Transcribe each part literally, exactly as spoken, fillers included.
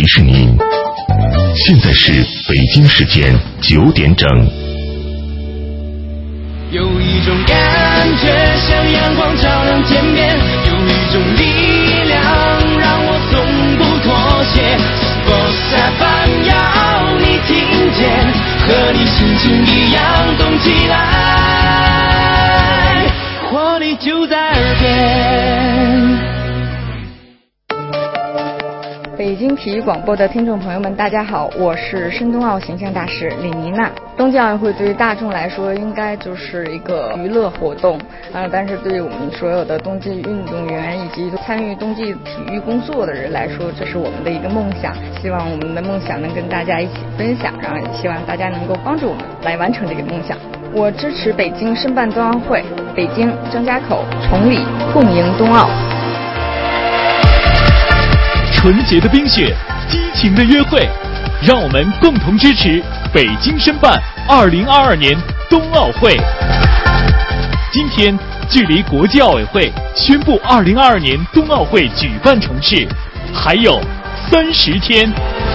提示您，现在是北京时间九点整。 有一种感觉像阳光照亮天边，有一种力量让我从不妥协。Bossa 反要你听见，和你心情一样动起来，活力就在耳边。 北京体育广播的听众朋友们，大家好，我是申冬奥形象大使李妮娜。冬季奥运会对于大众来说，应该就是一个娱乐活动，呃，但是对于我们所有的冬季运动员以及参与冬季体育工作的人来说，这是我们的一个梦想。希望我们的梦想能跟大家一起分享，然后也希望大家能够帮助我们来完成这个梦想。我支持北京申办冬奥会，北京、张家口、崇礼共赢冬奥。 纯洁的冰雪，激情的约会，让我们共同支持北京申办二零二二年冬奥会。今天距离国际奥委会宣布二零二二年冬奥会举办城市还有三十天。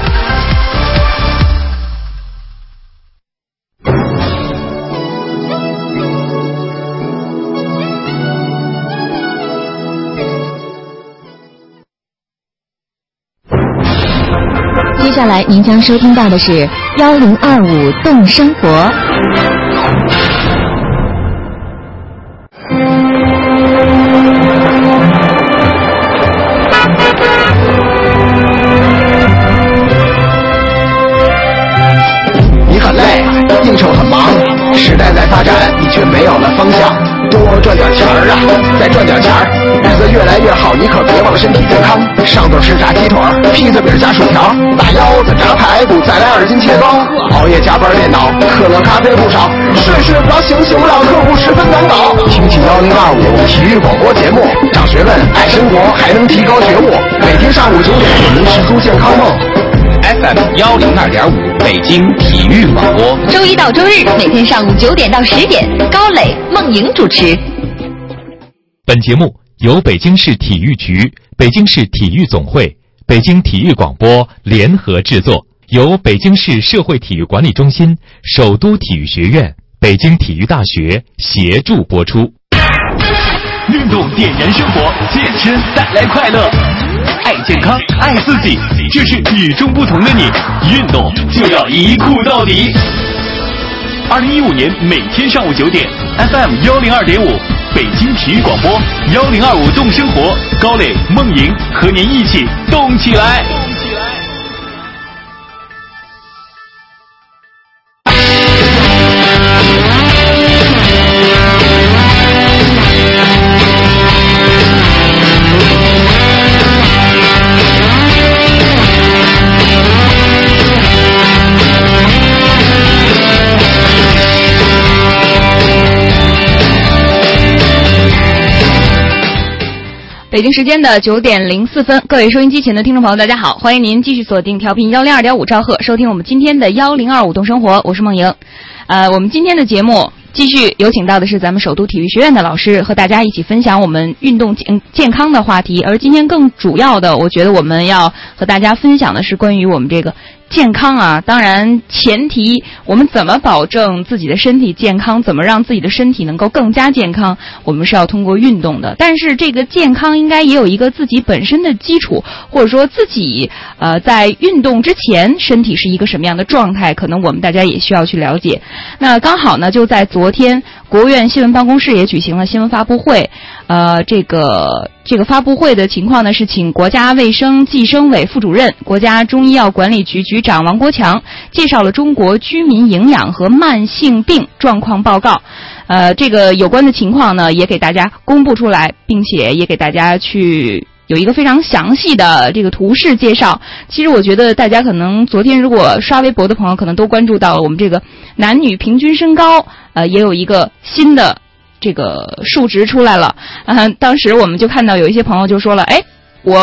接下来您将收听到的是幺零二五动生活。 你很累，应酬很忙，时代在发展，你却没有了方向。多赚点钱儿啊，再赚点钱儿，日子越来越好，你可别忘身体健康。上顿吃炸鸡腿，披萨饼加薯条，大腰子炸排骨，再来二斤切糕。熬夜加班电脑，可乐咖啡不少，睡睡不着，醒醒不了，客户十分难搞。听起幺零二五体育广播节目，长学问，爱生活，还能提高觉悟。每天上午九点，您实出健康梦。 F M 幺零二点五，北京体育广播， 周一到周日每天上午九点到十点，高磊、梦莹主持。 本节目由北京市体育局、北京市体育总会、北京体育广播联合制作，由北京市社会体育管理中心、首都体育学院、北京体育大学协助播出。运动点燃生活，健身带来快乐。爱健康，爱自己，这是与众不同的你。运动就要一酷到底。二零一五年每天上午九点 ，F M 幺零二点五，北京体育广播幺零二五动生活，高磊、梦莹和您一起动起来。 北京时间的九点零四分，各位收音机前的听众朋友，大家好，欢迎您继续锁定调频幺零二点五兆赫，收听我们今天的幺零二五动生活，我是梦莹。呃，我们今天的节目继续有请到的是咱们首都体育学院的老师，和大家一起分享我们运动健健康的话题。而今天更主要的，我觉得我们要和大家分享的是关于我们这个健康啊，当然前提我们怎么保证自己的身体健康，怎么让自己的身体能够更加健康，我们是要通过运动的。但是这个健康应该也有一个自己本身的基础，或者说自己呃在运动之前身体是一个什么样的状态，可能我们大家也需要去了解。那刚好呢，就在昨天国务院新闻办公室也举行了新闻发布会，呃这个这个发布会的情况呢，是请国家卫生计生委副主任、国家中医药管理局局长王国强介绍了中国居民营养和慢性病状况报告。呃，这个有关的情况呢，也给大家公布出来，并且也给大家去有一个非常详细的这个图示介绍。其实我觉得大家可能昨天如果刷微博的朋友，可能都关注到了我们这个男女平均身高，呃，也有一个新的这个数值出来了。嗯、呃，当时我们就看到有一些朋友就说了，哎，我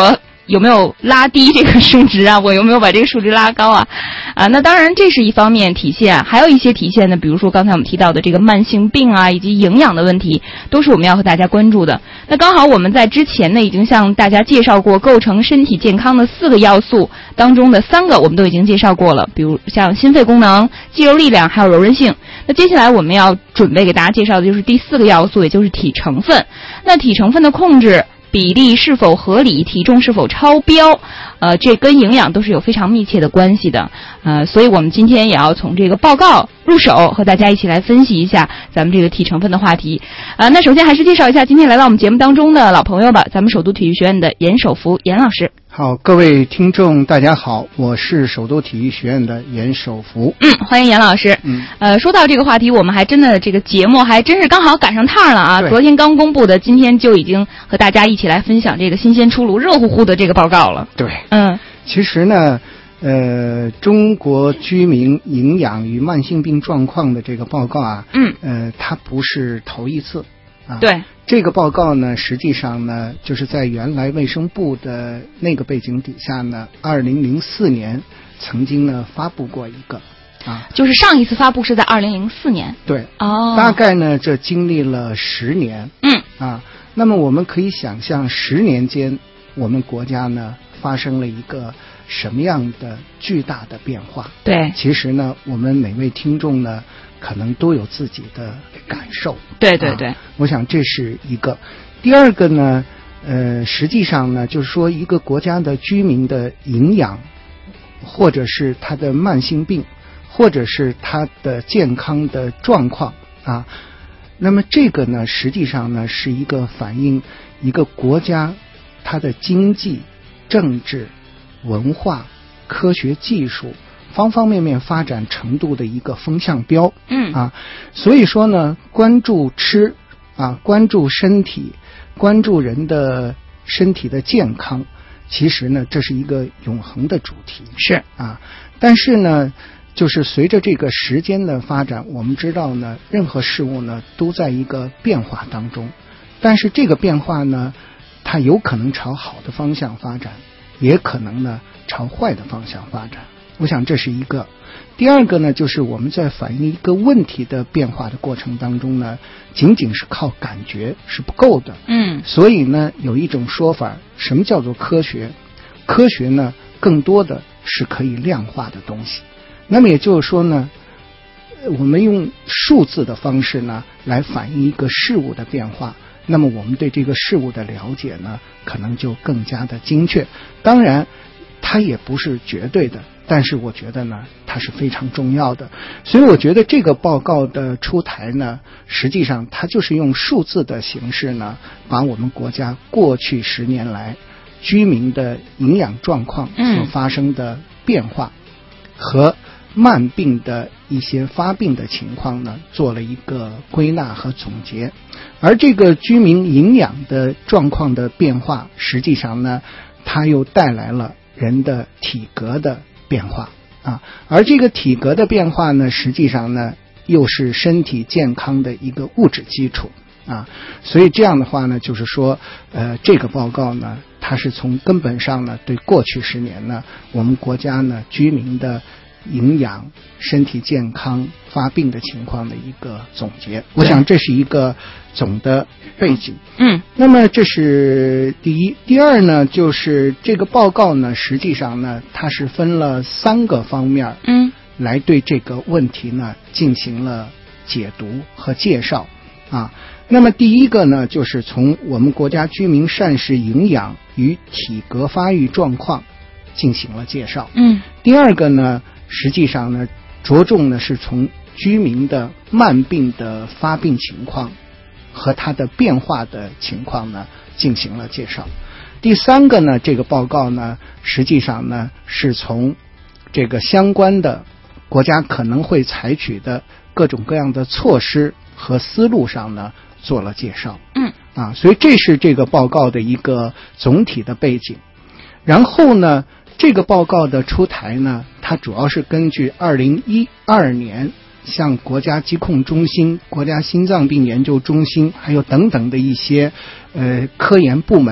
有没有拉低这个数值啊？我有没有把这个数值拉高啊？啊，那当然这是一方面体现，还有一些体现呢，比如说刚才我们提到的这个慢性病啊，以及营养的问题，都是我们要和大家关注的。那刚好我们在之前呢已经向大家介绍过构成身体健康的四个要素当中的三个我们都已经介绍过了，比如像心肺功能、肌肉力量还有柔韧性。那接下来我们要准备给大家介绍的就是第四个要素，也就是体成分。那体成分的控制比例是否合理，体重是否超标，呃，这跟营养都是有非常密切的关系的，呃，所以我们今天也要从这个报告入手，和大家一起来分析一下咱们这个体成分的话题。呃，那首先还是介绍一下今天来到我们节目当中的老朋友吧，咱们首都体育学院的严守福严老师。 好，各位听众大家好，我是首都体育学院的严守福。 嗯，欢迎严老师。 嗯， 呃，说到这个话题，我们还真的这个节目还真是刚好赶上趟了啊！ 对， 昨天刚公布的，今天就已经和大家一起来分享这个新鲜出炉、热乎乎的这个报告了。 对， 嗯， 其实呢，呃，中国居民营养与慢性病状况的这个报告啊， 嗯， 呃，它不是头一次啊。 对。 这个报告呢，实际上呢，就是在原来卫生部的那个背景底下呢，二零零四年曾经呢发布过一个啊， 就是上一次发布是在二零零四年。 对， 哦， 大概呢这经历了十年， 嗯啊，那么我们可以想象十年间我们国家呢发生了一个什么样的巨大的变化。 对， 其实呢我们每位听众呢可能都有自己的感受。 对对对、 啊、我想这是一个。第二个呢呃，实际上呢就是说一个国家的居民的营养，或者是他的慢性病，或者是他的健康的状况啊，那么这个呢实际上呢是一个反映一个国家它的经济、政治、文化、科学技术方方面面发展程度的一个风向标。 嗯啊，所以说呢关注吃啊，关注身体，关注人的身体的健康，其实呢这是一个永恒的主题。 是啊，但是呢就是随着这个时间的发展，我们知道呢任何事物呢都在一个变化当中，但是这个变化呢它有可能朝好的方向发展，也可能呢朝坏的方向发展。我想这是一个。第二个呢就是我们在反映一个问题的变化的过程当中呢，仅仅是靠感觉是不够的。 嗯， 所以呢有一种说法，什么叫做科学？科学呢更多的是可以量化的东西。那么也就是说呢，我们用数字的方式呢来反映一个事物的变化，那么我们对这个事物的了解呢可能就更加的精确。当然它也不是绝对的，但是我觉得呢它是非常重要的。所以我觉得这个报告的出台呢，实际上它就是用数字的形式呢，把我们国家过去十年来居民的营养状况所发生的变化和慢病的一些发病的情况呢做了一个归纳和总结。而这个居民营养的状况的变化，实际上呢它又带来了人的体格的变化啊，而这个体格的变化呢实际上呢又是身体健康的一个物质基础啊，所以这样的话呢就是说呃，这个报告呢它是从根本上呢对过去十年呢我们国家呢居民的营养、身体健康、发病的情况的一个总结。我想这是一个总的背景。 嗯， 那么这是第一。第二呢就是这个报告呢实际上呢它是分了三个方面嗯来对这个问题呢进行了解读和介绍啊。那么第一个呢就是从我们国家居民膳食营养与体格发育状况进行了介绍。 嗯， 第二个呢实际上呢着重呢是从居民的慢病的发病情况和它的变化的情况呢进行了介绍。第三个呢这个报告呢实际上呢是从这个相关的国家可能会采取的各种各样的措施和思路上呢做了介绍。 嗯啊，所以这是这个报告的一个总体的背景。然后呢这个报告的出台呢，它主要是根据二零一二年向国家疾控中心、国家心脏病研究中心还有等等的一些呃科研部门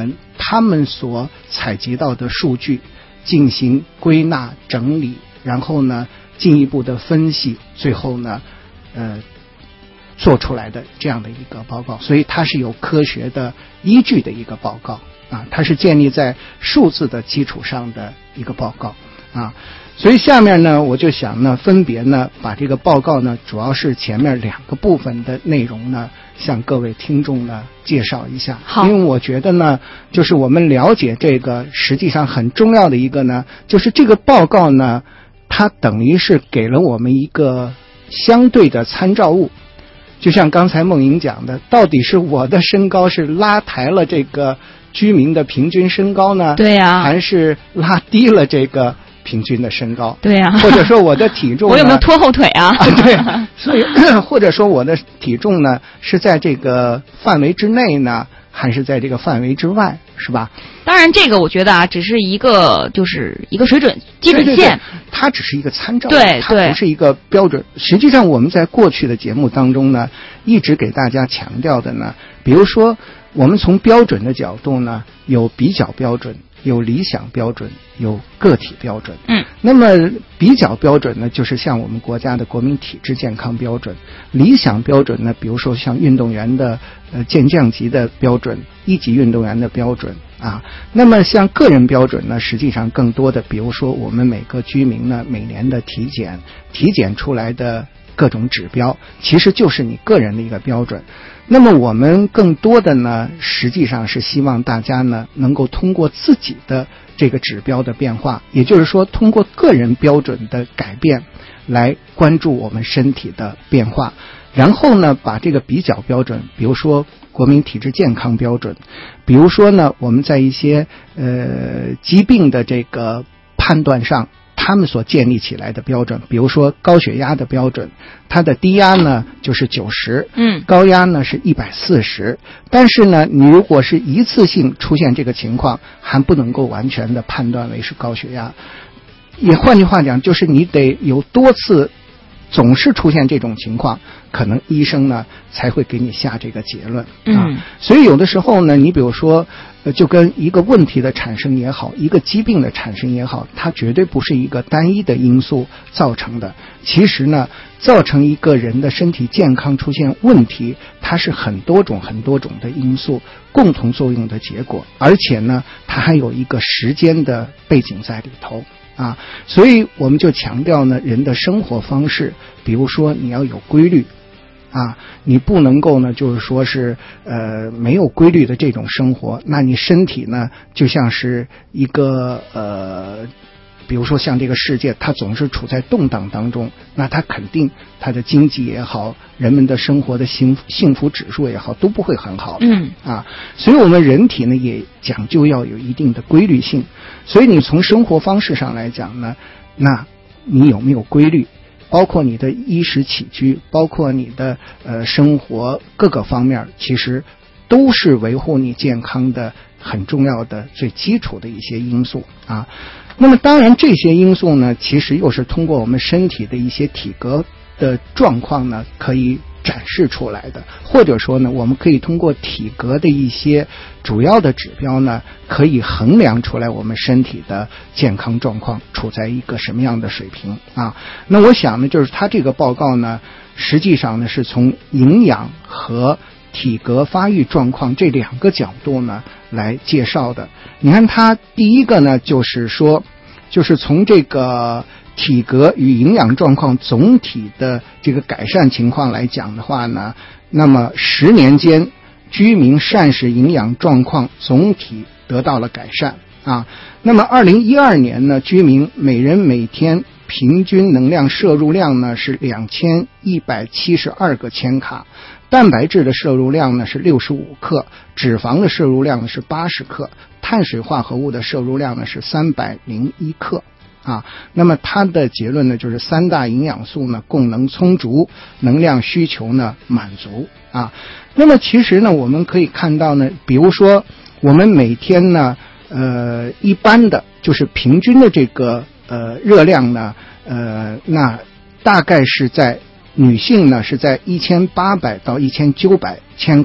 他们所采集到的数据进行归纳整理，然后呢进一步的分析，最后呢呃做出来的这样的一个报告，所以它是有科学的依据的一个报告啊，它是建立在数字的基础上的一个报告啊。所以下面呢，我就想呢，分别呢把这个报告呢，主要是前面两个部分的内容呢，向各位听众呢介绍一下。 好， 因为我觉得呢，就是我们了解这个，实际上很重要的一个呢，就是这个报告呢，它等于是给了我们一个相对的参照物。就像刚才梦莹讲的，到底是我的身高是拉抬了这个居民的平均身高呢？ 对呀、啊， 还是拉低了这个平均的身高？ 对呀、啊， 或者说我的体重呢， 我有没有拖后腿啊？ 对，所以或者说我的体重呢是在这个范围之内呢，还是在这个范围之外，是吧？ 当然，这个我觉得啊，只是一个就是一个水准基准线， 对对对，它只是一个参照， 对， 它不是一个标准。实际上，我们在过去的节目当中呢，一直给大家强调的呢，比如说我们从标准的角度呢，有比较标准，有理想标准，有个体标准。 嗯， 那么比较标准呢，就是像我们国家的国民体质健康标准；理想标准呢，比如说像运动员的呃健将级的标准、一级运动员的标准啊。那么像个人标准呢，实际上更多的，比如说我们每个居民呢每年的体检，体检出来的各种指标，其实就是你个人的一个标准。那么我们更多的呢，实际上是希望大家呢能够通过自己的这个指标的变化，也就是说通过个人标准的改变来关注我们身体的变化，然后呢把这个比较标准，比如说国民体质健康标准，比如说呢我们在一些呃疾病的这个判断上，他们所建立起来的标准，比如说高血压的标准，它的低压呢就是九十， 嗯， 高压呢是一百四十，但是呢，你如果是一次性出现这个情况，还不能够完全的判断为是高血压。也换句话讲，就是你得有多次总是出现这种情况，可能医生呢才会给你下这个结论啊。 嗯， 所以有的时候呢，你比如说，呃，就跟一个问题的产生也好，一个疾病的产生也好，它绝对不是一个单一的因素造成的。其实呢，造成一个人的身体健康出现问题，它是很多种很多种的因素共同作用的结果，而且呢，它还有一个时间的背景在里头。啊，所以我们就强调呢，人的生活方式，比如说你要有规律，啊，你不能够呢，就是说是呃没有规律的这种生活，那你身体呢就像是一个呃，比如说像这个世界，它总是处在动荡当中，那它肯定它的经济也好，人们的生活的幸幸福指数也好，都不会很好的。 嗯啊，所以我们人体呢也讲究要有一定的规律性。所以你从生活方式上来讲呢，那你有没有规律？包括你的衣食起居，包括你的呃生活各个方面，其实都是维护你健康的很重要的最基础的一些因素啊。那么当然这些因素呢，其实又是通过我们身体的一些体格的状况呢可以展示出来的，或者说呢我们可以通过体格的一些主要的指标呢，可以衡量出来我们身体的健康状况处在一个什么样的水平啊。那我想呢，就是他这个报告呢，实际上呢是从营养和体格发育状况这两个角度呢来介绍的。你看他第一个呢就是说，就是从这个体格与营养状况总体的这个改善情况来讲的话呢，那么十年间居民膳食营养状况总体得到了改善啊。那么二零一二年呢，居民每人每天平均能量摄入量呢是两千一百七十二个千卡，蛋白质的摄入量呢是六十五克，脂肪的摄入量呢是八十克，碳水化合物的摄入量呢是三百零一克啊。那么它的结论呢就是三大营养素呢供能充足，能量需求呢满足啊。那么其实呢我们可以看到呢，比如说我们每天呢呃一般的就是平均的这个呃热量呢呃那大概是在女性呢是在一千八百到一千九百千卡，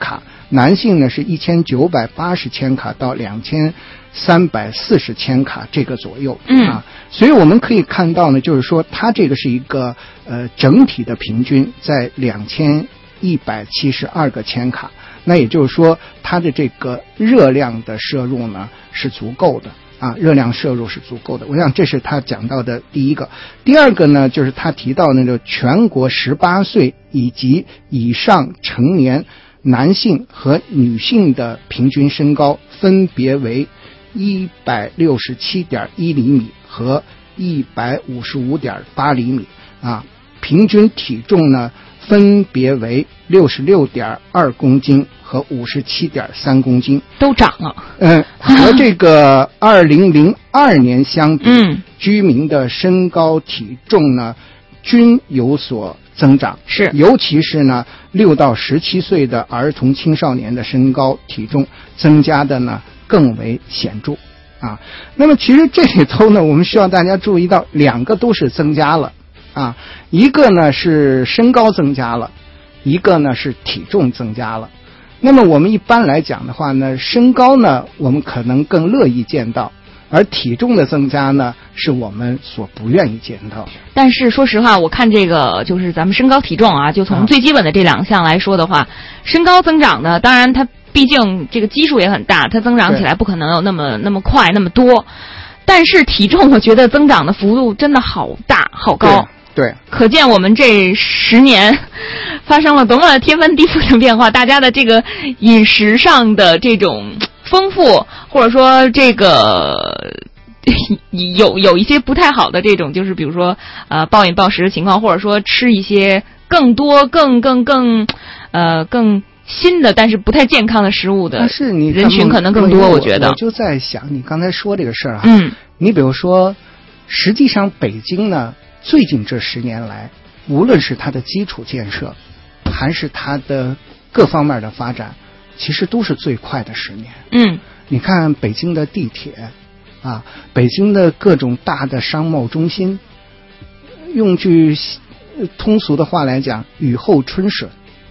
男性呢是一千九百八十千卡到两千三百四十千卡这个左右， 嗯啊，所以我们可以看到呢，就是说它这个是一个呃整体的平均在两千一百七十二个千卡，那也就是说它的这个热量的摄入呢是足够的。啊，热量摄入是足够的，我想这是他讲到的第一个。第二个呢，就是他提到那个全国十八岁以及以上成年男性和女性的平均身高分别为一百六十七点一厘米和一百五十五点八厘米啊，平均体重呢分别为六十六点二公斤和五十七点三公斤， 都涨了。 嗯，和这个二零零二年相比， 嗯， 居民的身高体重呢均有所增长， 是， 尤其是呢六到十七岁的儿童青少年的身高体重增加的呢更为显著啊。那么其实这里头呢，我们需要大家注意到两个都是增加了啊，一个呢是身高增加了，一个呢是体重增加了。那么我们一般来讲的话呢，身高呢我们可能更乐意见到，而体重的增加呢是我们所不愿意见到。 但是说实话，我看这个就是咱们身高体重啊，就从最基本的这两项来说的话，啊、身高增长呢，当然它毕竟这个基数也很大，它增长起来不可能有那么那么快那么多。但是体重我觉得增长的幅度真的好大好高。 对， 可见我们这十年发生了多么天翻地覆的变化，大家的这个饮食上的这种丰富，或者说这个有有一些不太好的这种，就是比如说呃暴饮暴食的情况，或者说吃一些更多更更更呃更新的但是不太健康的食物的人群可能更多。我觉得我就在想你刚才说这个事儿啊， 嗯， 你比如说实际上北京呢最近这十年来，无论是它的基础建设还是它的各方面的发展，其实都是最快的十年。 嗯， 你看北京的地铁啊，北京的各种大的商贸中心，用句通俗的话来讲，雨后春笋，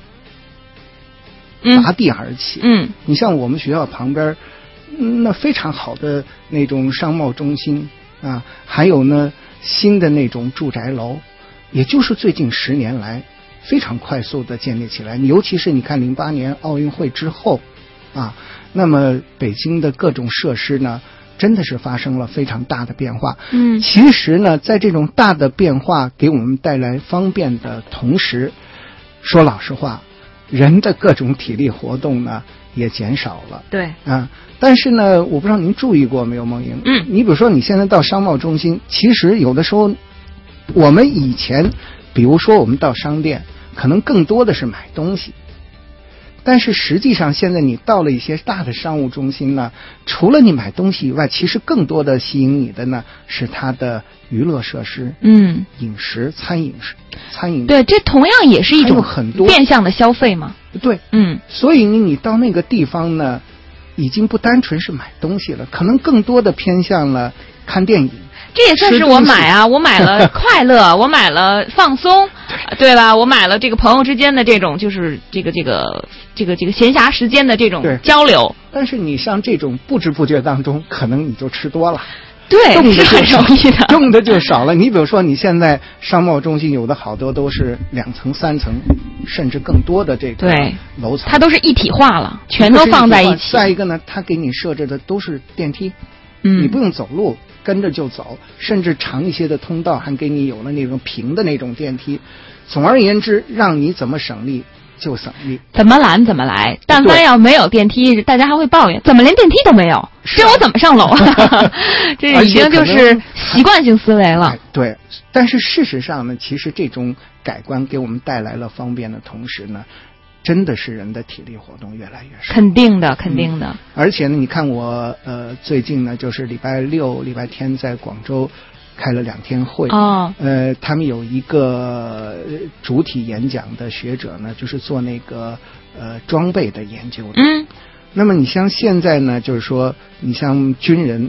拔地而起。 嗯， 你像我们学校旁边那非常好的那种商贸中心啊，还有呢新的那种住宅楼，也就是最近十年来非常快速的建立起来。尤其是你看零八年奥运会之后啊，那么北京的各种设施呢真的是发生了非常大的变化。 嗯， 其实呢在这种大的变化给我们带来方便的同时，说老实话，人的各种体力活动呢也减少了。 对啊，但是呢我不知道您注意过没有，梦莹， 嗯， 你比如说你现在到商贸中心，其实有的时候我们以前比如说我们到商店可能更多的是买东西，但是实际上现在你到了一些大的商务中心呢，除了你买东西以外，其实更多的吸引你的呢是它的娱乐设施， 嗯， 饮食餐饮餐饮对，这同样也是一种很多变相的消费嘛。 对， 嗯， 所以你你到那个地方呢，已经不单纯是买东西了，可能更多的偏向了看电影。 这也算是我买啊，我买了快乐，我买了放松，对吧？我买了这个朋友之间的这种，就是这个这个这个这个闲暇时间的这种交流。 但是你像这种不知不觉当中，可能你就吃多了。 对， 用的是很容易的， 用的就少了。你比如说，你现在商贸中心有的好多都是两层、三层，甚至更多的这个楼层， 它都是一体化了，全都放在一起。 再一个呢，它给你设置的都是电梯， 嗯， 你不用走路，跟着就走，甚至长一些的通道还给你有了那种平的那种电梯。总而言之，让你怎么省力就省力， 怎么懒怎么来。但凡要没有电梯，大家还会抱怨，怎么连电梯都没有？这我怎么上楼啊？这已经就是习惯性思维了。 对，但是事实上呢，其实这种改观给我们带来了方便的同时呢，真的是人的体力活动越来越少。 肯定的，肯定的。 嗯、而且呢，你看我呃最近呢，就是礼拜六、礼拜天在广州开了两天会， 哦， 呃，他们有一个主体演讲的学者呢，就是做那个呃装备的研究的。 嗯， 那么你像现在呢，就是说，你像军人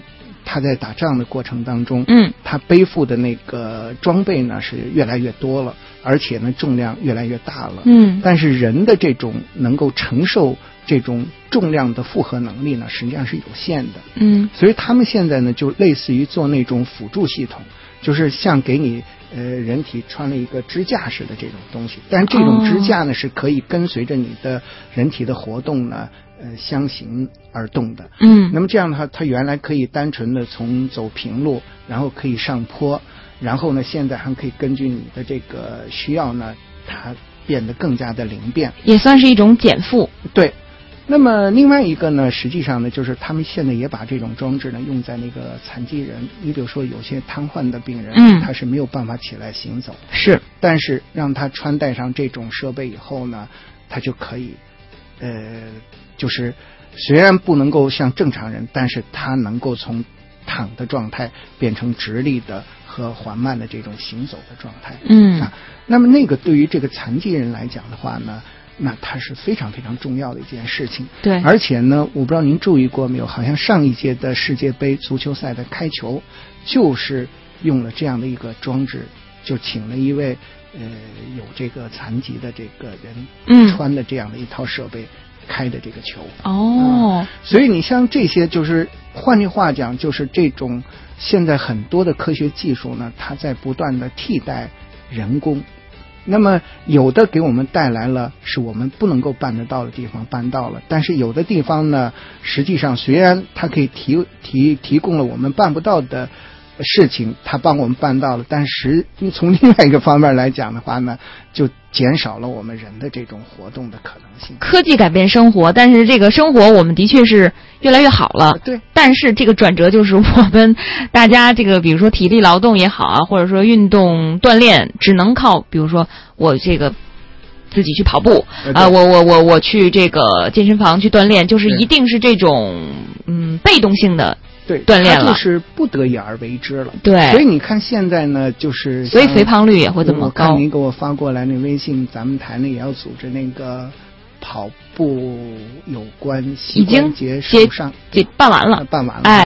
他在打仗的过程当中， 嗯， 他背负的那个装备呢是越来越多了，而且呢重量越来越大了， 嗯， 但是人的这种能够承受这种重量的负荷能力呢，实际上是有限的， 嗯， 所以他们现在呢就类似于做那种辅助系统，就是像给你呃人体穿了一个支架似的这种东西，但是这种支架呢、哦、是可以跟随着你的人体的活动呢呃相形而动的， 嗯， 那么这样的话，它原来可以单纯的从走平路，然后可以上坡，然后呢现在还可以根据你的这个需要呢，它变得更加的灵便， 也算是一种减负。 对。那么另外一个呢，实际上呢，就是他们现在也把这种装置呢用在那个残疾人，你比如说有些瘫痪的病人， 嗯， 他是没有办法起来行走， 是， 但是让他穿戴上这种设备以后呢，他就可以，呃，就是虽然不能够像正常人，但是他能够从躺的状态变成直立的和缓慢的这种行走的状态， 嗯， 啊，那么那个对于这个残疾人来讲的话呢，那它是非常非常重要的一件事情。 对， 而且呢，我不知道您注意过没有，好像上一届的世界杯足球赛的开球就是用了这样的一个装置，就请了一位呃有这个残疾的这个人， 嗯， 穿的这样的一套设备开的这个球。 哦、 嗯，所以你像这些，就是换句话讲，就是这种现在很多的科学技术呢，它在不断的替代人工。那么有的给我们带来了是我们不能够办得到的地方办到了，但是有的地方呢，实际上虽然它可以提提提供了我们办不到的事情，它帮我们办到了，但是从另外一个方面来讲的话呢，就减少了我们人的这种活动的可能性。 科技改变生活，但是这个生活我们的确是越来越好了。 对， 但是这个转折就是我们大家这个，比如说体力劳动也好啊，或者说运动锻炼，只能靠比如说我这个自己去跑步啊、呃，我我我我去这个健身房去锻炼，就是一定是这种嗯被动性的。 对， 锻炼了， 它就是不得已而为之了。 对， 所以你看现在呢，就是所以肥胖率也会这么高。 我看您给我发过来那微信，咱们台呢也要组织那个跑步有关膝关节受伤， 已经办完了， 办完了。 哎。